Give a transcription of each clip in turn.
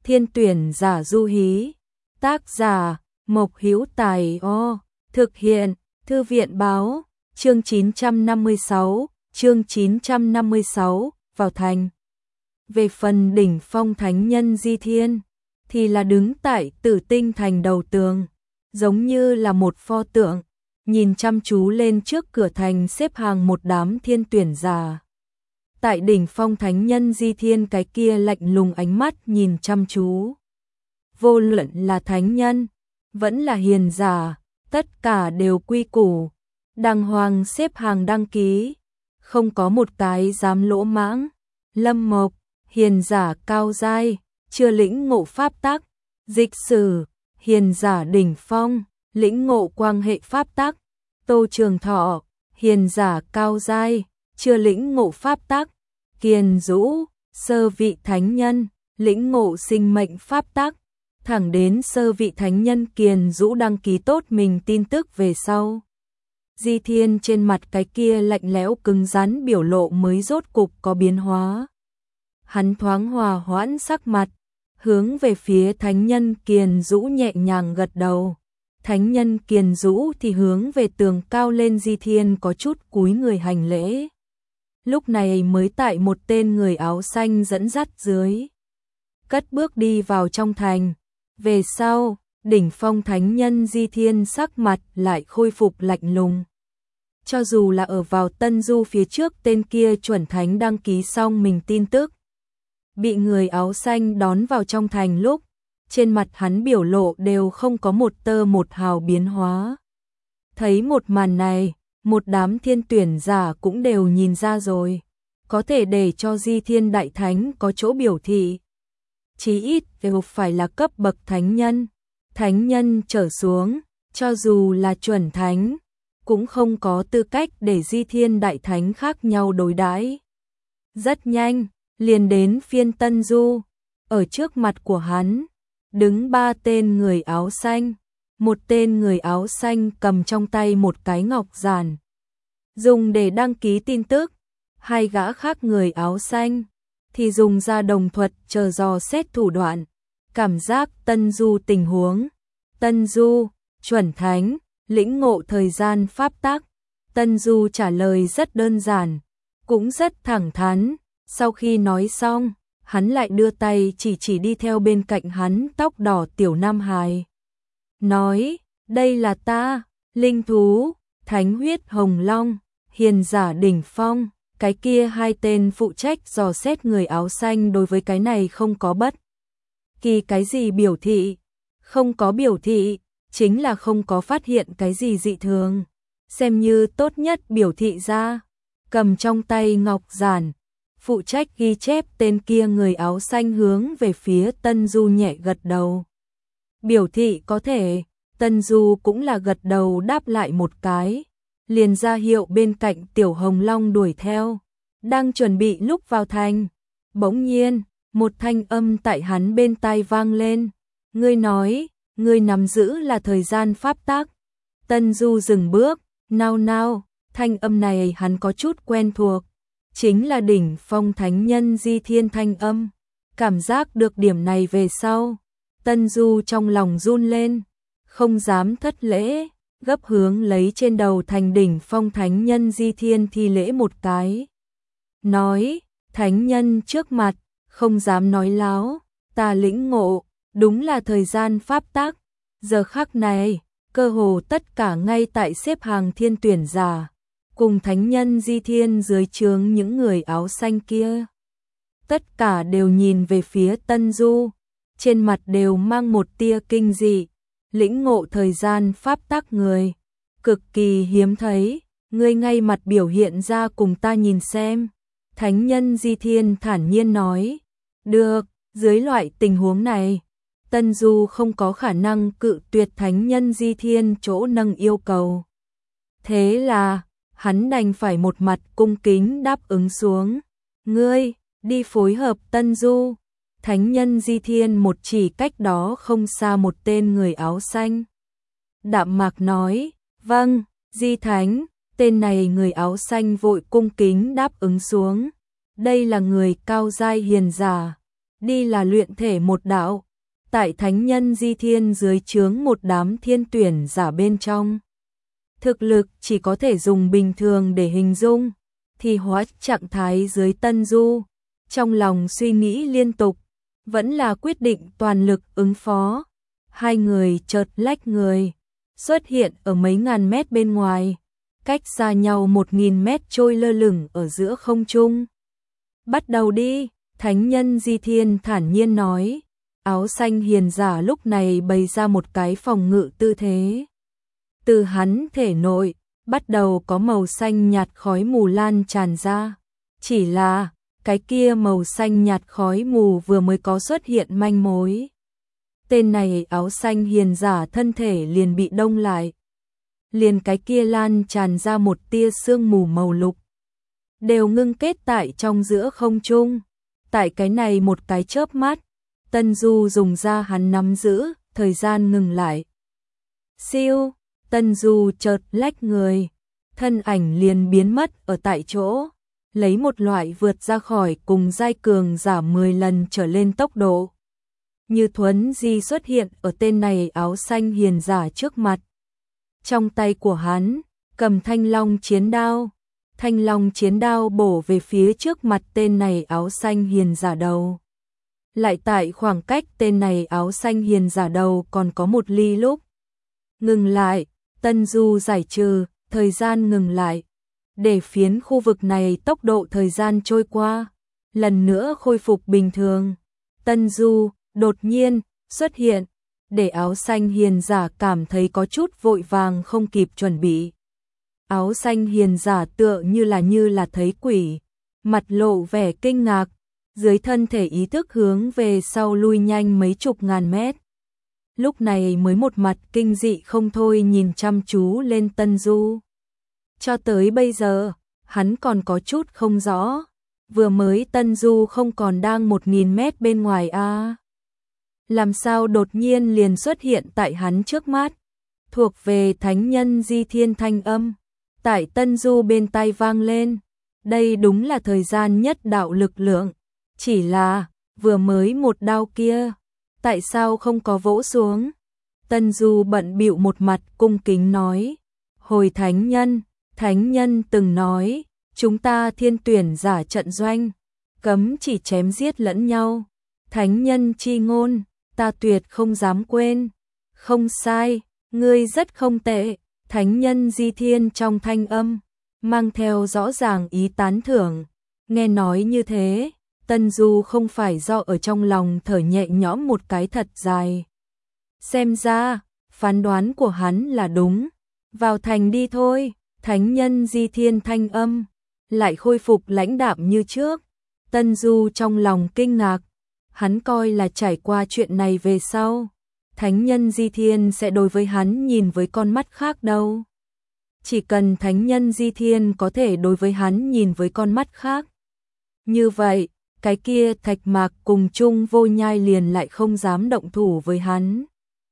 Thiên tuyển giả du hí. Tác giả Mộc Hữu Tài. Thực hiện Thư viện báo. Chương 956, vào thành. Về phần đỉnh phong thánh nhân Di Thiên, thì là đứng tại Tử Tinh thành đầu tường, giống như là một pho tượng, nhìn chăm chú lên trước cửa thành xếp hàng một đám thiên tuyển giả. Tại đỉnh phong thánh nhân Di Thiên, cái kia lạnh lùng ánh mắt nhìn chăm chú. Vô luận là thánh nhân, vẫn là hiền giả, tất cả đều quy củ, đàng hoàng xếp hàng đăng ký, không có một cái dám lỗ mãng. Lâm Mộc, hiền giả cao giai, chưa lĩnh ngộ pháp tắc. Dịch Sử, hiền giả đỉnh phong, lĩnh ngộ quang hệ pháp tắc. Tô Trường Thọ, hiền giả cao giai, chưa lĩnh ngộ pháp tắc. Kiền Dũ, sơ vị thánh nhân, lĩnh ngộ sinh mệnh pháp tắc. Thẳng đến sơ vị thánh nhân Kiền Dũ đăng ký tốt mình tin tức về sau, Di Thiên trên mặt cái kia lạnh lẽo cứng rắn biểu lộ mới rốt cục có biến hóa. Hắn thoáng hòa hoãn sắc mặt, hướng về phía thánh nhân Kiền Dũ nhẹ nhàng gật đầu. Thánh nhân Kiền Dũ thì hướng về tường cao lên Di Thiên có chút cúi người hành lễ. Lúc này mới tại một tên người áo xanh dẫn dắt dưới, cất bước đi vào trong thành. Về sau, đỉnh phong thánh nhân Di Thiên sắc mặt lại khôi phục lạnh lùng. Cho dù là ở vào Tân Du phía trước tên kia chuẩn thánh đăng ký xong mình tin tức, bị người áo xanh đón vào trong thành lúc, trên mặt hắn biểu lộ đều không có một tơ một hào biến hóa. Thấy một màn này, một đám thiên tuyển giả cũng đều nhìn ra rồi, có thể để cho Di Thiên đại thánh có chỗ biểu thị. Chí ít đều phải là cấp bậc thánh nhân trở xuống, cho dù là chuẩn thánh, cũng không có tư cách để Di Thiên đại thánh khác nhau đối đãi. Rất nhanh, liền đến phiên Tân Du, ở trước mặt của hắn, đứng ba tên người áo xanh. Một tên người áo xanh cầm trong tay một cái ngọc giản, dùng để đăng ký tin tức. Hai gã khác người áo xanh thì dùng ra đồng thuật chờ dò xét thủ đoạn, cảm giác Tân Du tình huống. Tân Du, chuẩn thánh, lĩnh ngộ thời gian pháp tắc. Tân Du trả lời rất đơn giản, cũng rất thẳng thắn. Sau khi nói xong, hắn lại đưa tay chỉ đi theo bên cạnh hắn tóc đỏ tiểu nam hài. Nói, đây là ta, linh thú, thánh huyết hồng long, hiền giả đỉnh phong. Cái kia hai tên phụ trách dò xét người áo xanh đối với cái này không có bất kỳ cái gì biểu thị. Không có biểu thị, chính là không có phát hiện cái gì dị thường. Xem như tốt nhất biểu thị ra. Cầm trong tay ngọc giản, phụ trách ghi chép tên kia người áo xanh hướng về phía Tân Du nhẹ gật đầu. Biểu thị có thể, Tân Du cũng là gật đầu đáp lại một cái. Liền ra hiệu bên cạnh tiểu hồng long đuổi theo. Đang chuẩn bị lúc vào thành, bỗng nhiên, một thanh âm tại hắn bên tai vang lên. Ngươi nói, ngươi nắm giữ là thời gian pháp tắc. Tân Du dừng bước, nao, thanh âm này hắn có chút quen thuộc. Chính là đỉnh phong thánh nhân Di Thiên thanh âm. Cảm giác được điểm này về sau, Tân Du trong lòng run lên, không dám thất lễ, gấp hướng lấy trên đầu thành đỉnh phong thánh nhân Di Thiên thi lễ một cái. Nói, thánh nhân trước mặt, không dám nói láo, ta lĩnh ngộ, đúng là thời gian pháp tắc. Giờ khắc này, cơ hồ tất cả ngay tại xếp hàng thiên tuyển giả, cùng thánh nhân Di Thiên dưới trướng những người áo xanh kia. Tất cả đều nhìn về phía Tân Du, trên mặt đều mang một tia kinh dị. Lĩnh ngộ thời gian pháp tắc người, cực kỳ hiếm thấy, ngươi ngay mặt biểu hiện ra cùng ta nhìn xem. Thánh nhân Di Thiên thản nhiên nói, được, dưới loại tình huống này, Tân Du không có khả năng cự tuyệt thánh nhân Di Thiên chỗ nâng yêu cầu. Thế là, hắn đành phải một mặt cung kính đáp ứng xuống. Ngươi, đi phối hợp Tân Du. Thánh nhân Di Thiên một chỉ cách đó không xa một tên người áo xanh. Đạm mạc nói, vâng, Di Thánh. Tên này người áo xanh vội cung kính đáp ứng xuống. Đây là người cao giai hiền giả, đi là luyện thể một đạo, tại thánh nhân di thiên dưới trướng một đám thiên tuyển giả bên trong. Thực lực chỉ có thể dùng bình thường để hình dung, thì hóa trạng thái dưới Tân Du, trong lòng suy nghĩ liên tục, vẫn là quyết định toàn lực ứng phó. Hai người chợt lách người, xuất hiện ở mấy ngàn mét bên ngoài, cách xa nhau 1000 mét trôi lơ lửng ở giữa không trung. Bắt đầu đi, thánh nhân di thiên thản nhiên nói. Áo xanh hiền giả lúc này bày ra một cái phòng ngự tư thế. Từ hắn thể nội, bắt đầu có màu xanh nhạt khói mù lan tràn ra. Chỉ là, cái kia màu xanh nhạt khói mù vừa mới có xuất hiện manh mối. Tên này áo xanh hiền giả thân thể liền bị đông lại. Liền cái kia lan tràn ra một tia sương mù màu lục. Đều ngưng kết tại trong giữa không trung. Tại cái này một cái chớp mắt, Tân Du dùng ra hắn nắm giữ, thời gian ngừng lại. Siêu, Tân Du chợt lách người, thân ảnh liền biến mất ở tại chỗ, lấy một loại vượt ra khỏi cùng giai cường giả 10 lần trở lên tốc độ. Như thuấn di xuất hiện ở tên này áo xanh hiền giả trước mặt. Trong tay của hắn, cầm thanh long chiến đao. Thanh long chiến đao bổ về phía trước mặt tên này áo xanh hiền giả đầu. Lại tại khoảng cách tên này áo xanh hiền giả đầu còn có một ly lúc. Ngừng lại, Tân Du giải trừ, thời gian ngừng lại. Để phiến khu vực này tốc độ thời gian trôi qua, lần nữa khôi phục bình thường. Tân Du đột nhiên xuất hiện, để áo xanh hiền giả cảm thấy có chút vội vàng không kịp chuẩn bị. Áo xanh hiền giả tựa như là thấy quỷ, mặt lộ vẻ kinh ngạc, dưới thân thể ý thức hướng về sau lui nhanh mấy chục ngàn mét. Lúc này mới một mặt kinh dị không thôi nhìn chăm chú lên Tân Du. Cho tới bây giờ, hắn còn có chút không rõ, vừa mới Tân Du không còn đang 1000 mét bên ngoài à. Làm sao đột nhiên liền xuất hiện tại hắn trước mắt, thuộc về thánh nhân di thiên thanh âm. Tại Tân Du bên tai vang lên, đây đúng là thời gian nhất đạo lực lượng, chỉ là, vừa mới một đao kia, tại sao không có vỗ xuống? Tân Du bận bịu một mặt cung kính nói, hồi thánh nhân từng nói, chúng ta thiên tuyển giả trận doanh, cấm chỉ chém giết lẫn nhau, thánh nhân chi ngôn, ta tuyệt không dám quên, không sai, ngươi rất không tệ. Thánh nhân di thiên trong thanh âm, mang theo rõ ràng ý tán thưởng. Nghe nói như thế, Tân Du không phải do ở trong lòng thở nhẹ nhõm một cái thật dài. Xem ra, phán đoán của hắn là đúng. Vào thành đi thôi, thánh nhân di thiên thanh âm, lại khôi phục lãnh đạm như trước. Tân Du trong lòng kinh ngạc, hắn coi là trải qua chuyện này về sau. Thánh nhân di thiên sẽ đối với hắn nhìn với con mắt khác đâu. Chỉ cần thánh nhân di thiên có thể đối với hắn nhìn với con mắt khác. Như vậy, cái kia Thạch Mạc cùng chung vô nhai liền lại không dám động thủ với hắn.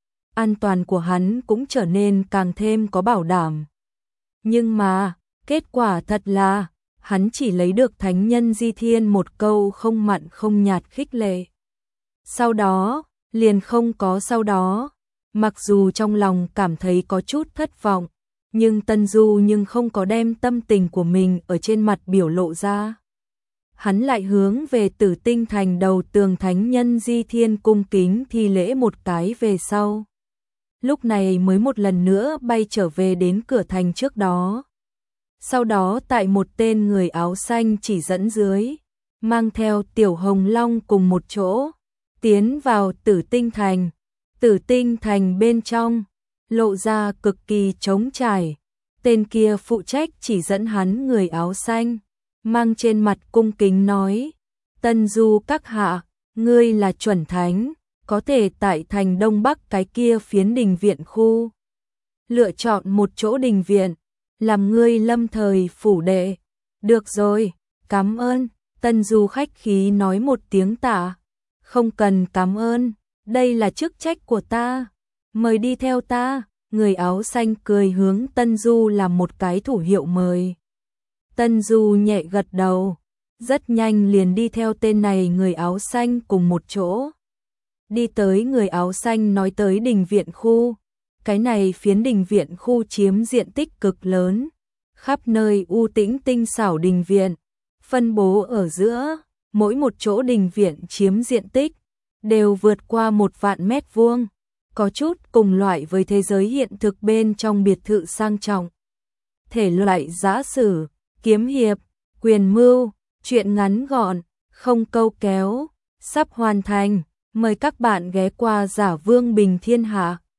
An toàn của hắn cũng trở nên càng thêm có bảo đảm. Nhưng mà, kết quả thật là, hắn chỉ lấy được thánh nhân di thiên một câu không mặn không nhạt khích lệ. Sau đó, liền không có sau đó, mặc dù trong lòng cảm thấy có chút thất vọng, nhưng Tân Du không có đem tâm tình của mình ở trên mặt biểu lộ ra. Hắn lại hướng về Tử Tinh Thành đầu tường thánh nhân di thiên cung kính thi lễ một cái về sau. Lúc này mới một lần nữa bay trở về đến cửa thành trước đó. Sau đó tại một tên người áo xanh chỉ dẫn dưới, mang theo Tiểu Hồng Long cùng một chỗ, tiến vào Tử Tinh Thành. Tử Tinh Thành bên trong, lộ ra cực kỳ trống trải. Tên kia phụ trách chỉ dẫn hắn người áo xanh, mang trên mặt cung kính nói, Tân Du các hạ, ngươi là chuẩn thánh, có thể tại thành Đông Bắc cái kia phiến đình viện khu. Lựa chọn một chỗ đình viện, làm ngươi lâm thời phủ đệ. Được rồi, cảm ơn. Tân Du khách khí nói một tiếng tạ. Không cần cảm ơn, đây là chức trách của ta. Mời đi theo ta. Người áo xanh cười hướng Tân Du làm một cái thủ hiệu mời. Tân Du nhẹ gật đầu, rất nhanh liền đi theo tên này người áo xanh cùng một chỗ. Đi tới người áo xanh nói tới đình viện khu. Cái này phiến đình viện khu chiếm diện tích cực lớn, khắp nơi u tĩnh tinh xảo đình viện, phân bố ở giữa, mỗi một chỗ đình viện chiếm diện tích đều vượt qua 1.000 mét vuông, có chút cùng loại với thế giới hiện thực bên trong biệt thự sang trọng. Thể loại giã sử, kiếm hiệp, quyền mưu, truyện ngắn gọn, không câu kéo, sắp hoàn thành, mời các bạn ghé qua Giả Vương Bình Thiên Hạ.